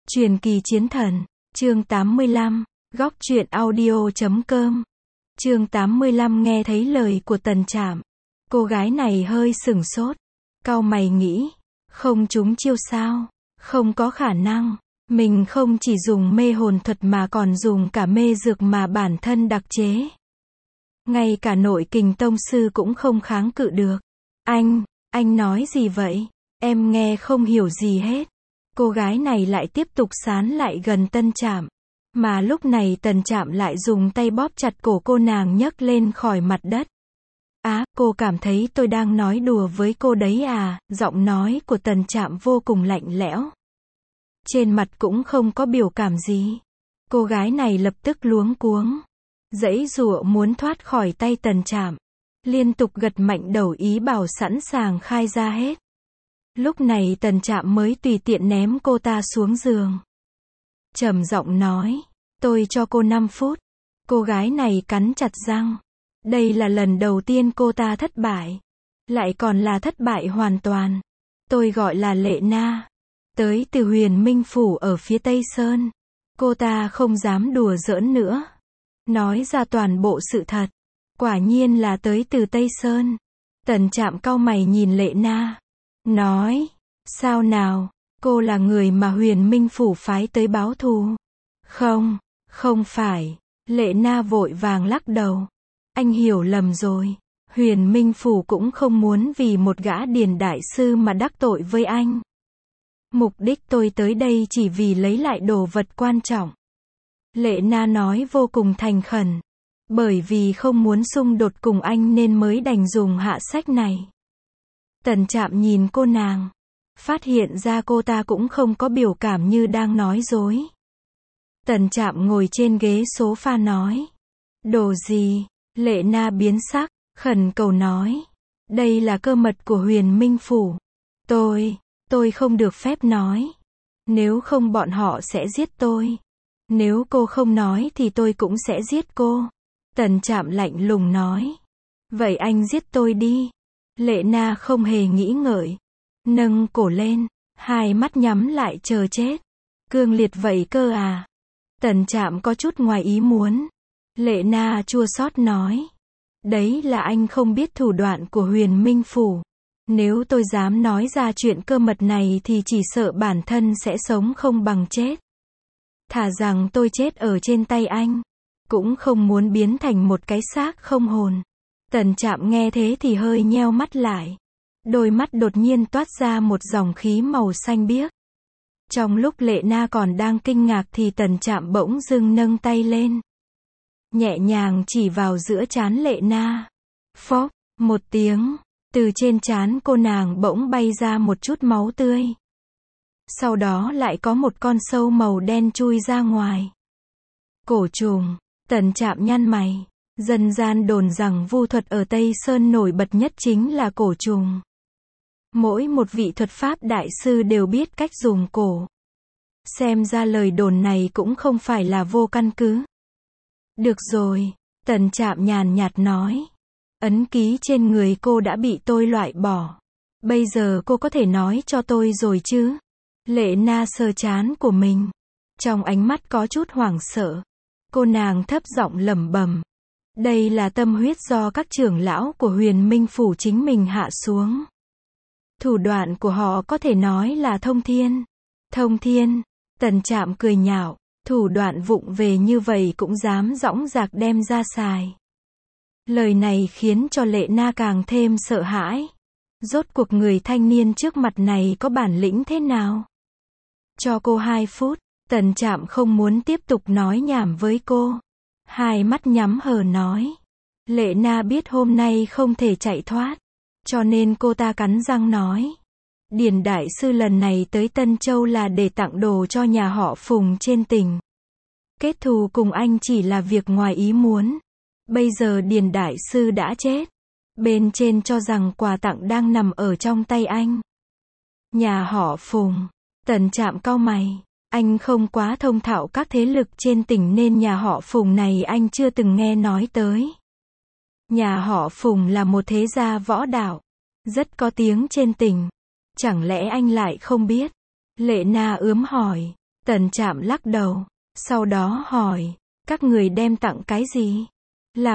Truyền kỳ chiến thần, chương 85, góc truyện audio.com. Chương 85 nghe thấy lời của Tần Trạm. Cô gái này hơi sửng sốt. Cau mày nghĩ, không trúng chiêu sao? Không có khả năng. Mình không chỉ dùng mê hồn thuật mà còn dùng cả mê dược mà bản thân đặc chế. Ngay cả nội kình tông sư cũng không kháng cự được. Anh nói gì vậy? Em nghe không hiểu gì hết. Cô gái này lại tiếp tục sán lại gần Tân Trạm. Mà lúc này Tần Trạm lại dùng tay bóp chặt cổ cô nàng nhấc lên khỏi mặt đất. Cô cảm thấy tôi đang nói đùa với cô đấy à? Giọng nói của Tần Trạm vô cùng lạnh lẽo. Trên mặt cũng không có biểu cảm gì. Cô gái này lập tức luống cuống. Giãy giụa muốn thoát khỏi tay Tần Trạm. Liên tục gật mạnh đầu ý bảo sẵn sàng khai ra hết. Lúc này Tần Trạm mới tùy tiện ném cô ta xuống giường. Trầm giọng nói, tôi cho cô 5 phút. Cô gái này cắn chặt răng. Đây là lần đầu tiên cô ta thất bại. Lại còn là thất bại hoàn toàn. Tôi gọi là Lệ Na. Tới từ Huyền Minh Phủ ở phía Tây Sơn. Cô ta không dám đùa giỡn nữa. Nói ra toàn bộ sự thật. Quả nhiên là tới từ Tây Sơn. Tần Trạm cau mày nhìn Lệ Na. Nói, sao nào, cô là người mà Huyền Minh Phủ phái tới báo thù. Không phải. Lệ Na vội vàng lắc đầu. Anh hiểu lầm rồi. Huyền Minh Phủ cũng không muốn vì một gã điền đại sư mà đắc tội với anh. Mục đích tôi tới đây chỉ vì lấy lại đồ vật quan trọng. Lệ Na nói vô cùng thành khẩn. Bởi vì không muốn xung đột cùng anh nên mới đành dùng hạ sách này. Tần Trạm nhìn cô nàng. Phát hiện ra cô ta cũng không có biểu cảm như đang nói dối. Tần Trạm ngồi trên ghế sofa nói. Đồ gì? Lệ Na biến sắc, khẩn cầu nói. Đây là cơ mật của Huyền Minh Phủ. Tôi không được phép nói. Nếu không bọn họ sẽ giết tôi. Nếu cô không nói thì tôi cũng sẽ giết cô. Tần Trạm lạnh lùng nói. Vậy anh giết tôi đi. Lệ Na không hề nghĩ ngợi. Nâng cổ lên, hai mắt nhắm lại chờ chết. Cương liệt vậy cơ à? Tần Trạm có chút ngoài ý muốn. Lệ Na chua xót nói. Đấy là anh không biết thủ đoạn của Huyền Minh Phủ. Nếu tôi dám nói ra chuyện cơ mật này thì chỉ sợ bản thân sẽ sống không bằng chết. Thà rằng tôi chết ở trên tay anh. Cũng không muốn biến thành một cái xác không hồn. Tần Trạm nghe thế thì hơi nheo mắt lại. Đôi mắt đột nhiên toát ra một dòng khí màu xanh biếc. Trong lúc Lệ Na còn đang kinh ngạc thì Tần Trạm bỗng dưng nâng tay lên. Nhẹ nhàng chỉ vào giữa trán Lệ Na. Phốc, một tiếng. Từ trên trán cô nàng bỗng bay ra một chút máu tươi. Sau đó lại có một con sâu màu đen chui ra ngoài. Cổ trùng. Tần Trạm nhăn mày. Dân gian đồn rằng vu thuật ở Tây Sơn nổi bật nhất chính là cổ trùng. Mỗi một vị thuật pháp đại sư đều biết cách dùng cổ. Xem ra lời đồn này cũng không phải là vô căn cứ. Được rồi, Tần Trạm nhàn nhạt nói. Ấn ký trên người cô đã bị tôi loại bỏ. Bây giờ cô có thể nói cho tôi rồi chứ? Lệ Na sờ trán của mình. Trong ánh mắt có chút hoảng sợ. Cô nàng thấp giọng lẩm bẩm. Đây là tâm huyết do các trưởng lão của Huyền Minh Phủ chính mình hạ xuống. Thủ đoạn của họ có thể nói là thông thiên. Thông thiên. Tần Trạm cười nhạo. Thủ đoạn vụng về như vậy cũng dám dõng dạc đem ra xài. Lời này khiến cho Lệ Na càng thêm sợ hãi. Rốt cuộc người thanh niên trước mặt này có bản lĩnh thế nào? Cho cô 2 phút. Tần Trạm không muốn tiếp tục nói nhảm với cô. Hai mắt nhắm hờ nói. Lệ Na biết hôm nay không thể chạy thoát. Cho nên cô ta cắn răng nói. Điền đại sư lần này tới Tân Châu là để tặng đồ cho nhà họ Phùng trên tỉnh. Kết thù cùng anh chỉ là việc ngoài ý muốn. Bây giờ Điền đại sư đã chết. Bên trên cho rằng quà tặng đang nằm ở trong tay anh. Nhà họ Phùng. Tần Trạm cau mày. Anh không quá thông thạo các thế lực trên tỉnh nên nhà họ Phùng này anh chưa từng nghe nói tới. Nhà họ Phùng là một thế gia võ đạo. Rất có tiếng trên tỉnh. Chẳng lẽ anh lại không biết? Lệ Na ướm hỏi. Tần Trạm lắc đầu, sau đó hỏi, các người đem tặng cái gì? Là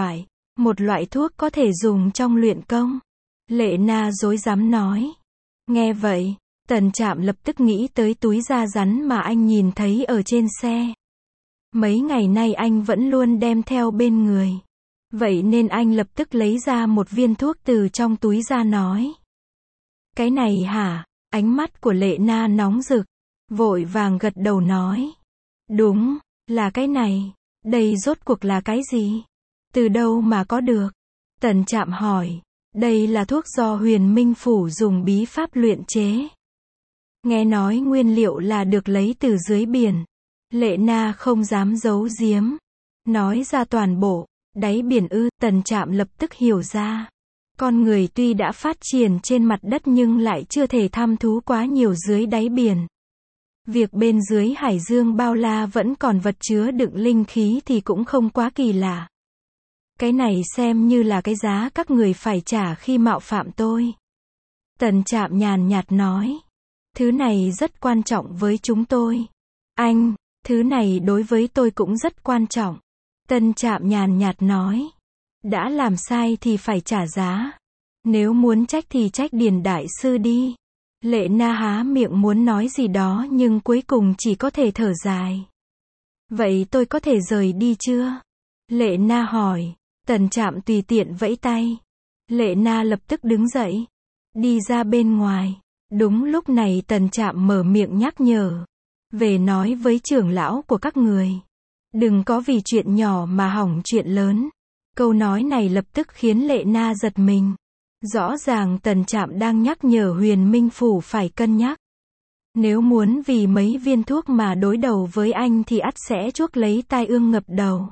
một loại thuốc có thể dùng trong luyện công. Lệ Na rối rắm nói. Nghe vậy, Tần Trạm lập tức nghĩ tới túi da rắn mà anh nhìn thấy ở trên xe. Mấy ngày nay anh vẫn luôn đem theo bên người. Vậy nên anh lập tức lấy ra một viên thuốc từ trong túi ra nói. Cái này hả? Ánh mắt của Lệ Na nóng rực, vội vàng gật đầu nói. Đúng, là cái này. Đây rốt cuộc là cái gì? Từ đâu mà có được? Tần Trạm hỏi. Đây là thuốc do Huyền Minh Phủ dùng bí pháp luyện chế. Nghe nói nguyên liệu là được lấy từ dưới biển. Lệ Na không dám giấu giếm. Nói ra toàn bộ. Đáy biển ư? Tần Trạm lập tức hiểu ra. Con người tuy đã phát triển trên mặt đất nhưng lại chưa thể thăm thú quá nhiều dưới đáy biển. Việc bên dưới hải dương bao la vẫn còn vật chứa đựng linh khí thì cũng không quá kỳ lạ. Cái này xem như là cái giá các người phải trả khi mạo phạm tôi. Tần Trạm nhàn nhạt nói. Thứ này rất quan trọng với chúng tôi. Anh, thứ này đối với tôi cũng rất quan trọng. Tần Trạm nhàn nhạt nói. Đã làm sai thì phải trả giá. Nếu muốn trách thì trách Điền Đại Sư đi. Lệ Na há miệng muốn nói gì đó nhưng cuối cùng chỉ có thể thở dài. Vậy tôi có thể rời đi chưa? Lệ Na hỏi. Tần Trạm tùy tiện vẫy tay. Lệ Na lập tức đứng dậy. Đi ra bên ngoài. Đúng lúc này Tần Trạm mở miệng nhắc nhở. Về nói với trưởng lão của các người. Đừng có vì chuyện nhỏ mà hỏng chuyện lớn. Câu nói này lập tức khiến Lệ Na giật mình. Rõ ràng Tần Trạm đang nhắc nhở Huyền Minh Phủ phải cân nhắc. Nếu muốn vì mấy viên thuốc mà đối đầu với anh thì ắt sẽ chuốc lấy tai ương ngập đầu.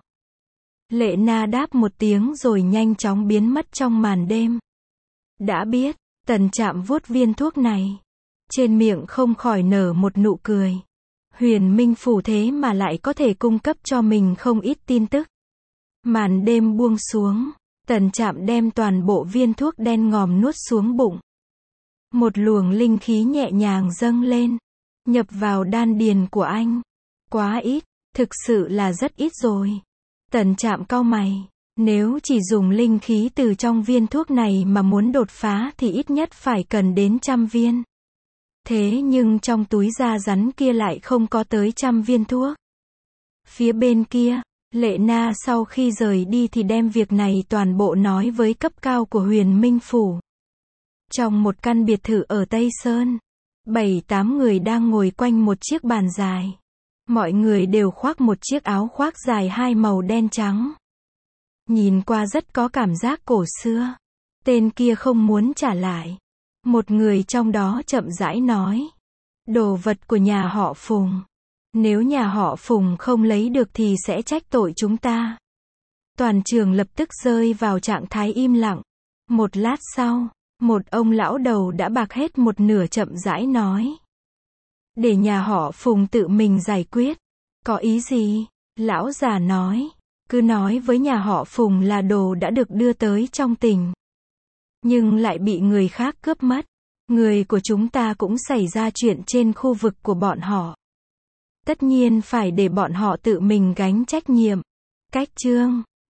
Lệ Na đáp một tiếng rồi nhanh chóng biến mất trong màn đêm. Đã biết, Tần Trạm vuốt viên thuốc này. Trên miệng không khỏi nở một nụ cười. Huyền Minh Phủ thế mà lại có thể cung cấp cho mình không ít tin tức. Màn đêm buông xuống. Tần Trạm đem toàn bộ viên thuốc đen ngòm nuốt xuống bụng. Một luồng linh khí nhẹ nhàng dâng lên. Nhập vào đan điền của anh. Quá ít, thực sự là rất ít rồi. Tần Trạm cau mày. Nếu chỉ dùng linh khí từ trong viên thuốc này mà muốn đột phá thì ít nhất phải cần đến 100 viên. Thế nhưng trong túi da rắn kia lại không có tới 100 viên thuốc. Phía bên kia, Lệ Na sau khi rời đi thì đem việc này toàn bộ nói với cấp cao của Huyền Minh Phủ. Trong một căn biệt thự ở Tây Sơn, 7-8 người đang ngồi quanh một chiếc bàn dài. Mọi người đều khoác một chiếc áo khoác dài hai màu đen trắng. Nhìn qua rất có cảm giác cổ xưa. Tên kia không muốn trả lại. Một người trong đó chậm rãi nói. Đồ vật của nhà họ Phùng. Nếu nhà họ Phùng không lấy được thì sẽ trách tội chúng ta. Toàn trường lập tức rơi vào trạng thái im lặng. Một lát sau, một ông lão đầu đã bạc hết một nửa chậm rãi nói. Để nhà họ Phùng tự mình giải quyết. Có ý gì? Lão già nói. Cứ nói với nhà họ Phùng là đồ đã được đưa tới trong tỉnh. Nhưng lại bị người khác cướp mất. Người của chúng ta cũng xảy ra chuyện trên khu vực của bọn họ. Tất nhiên phải để bọn họ tự mình gánh trách nhiệm. Cách chương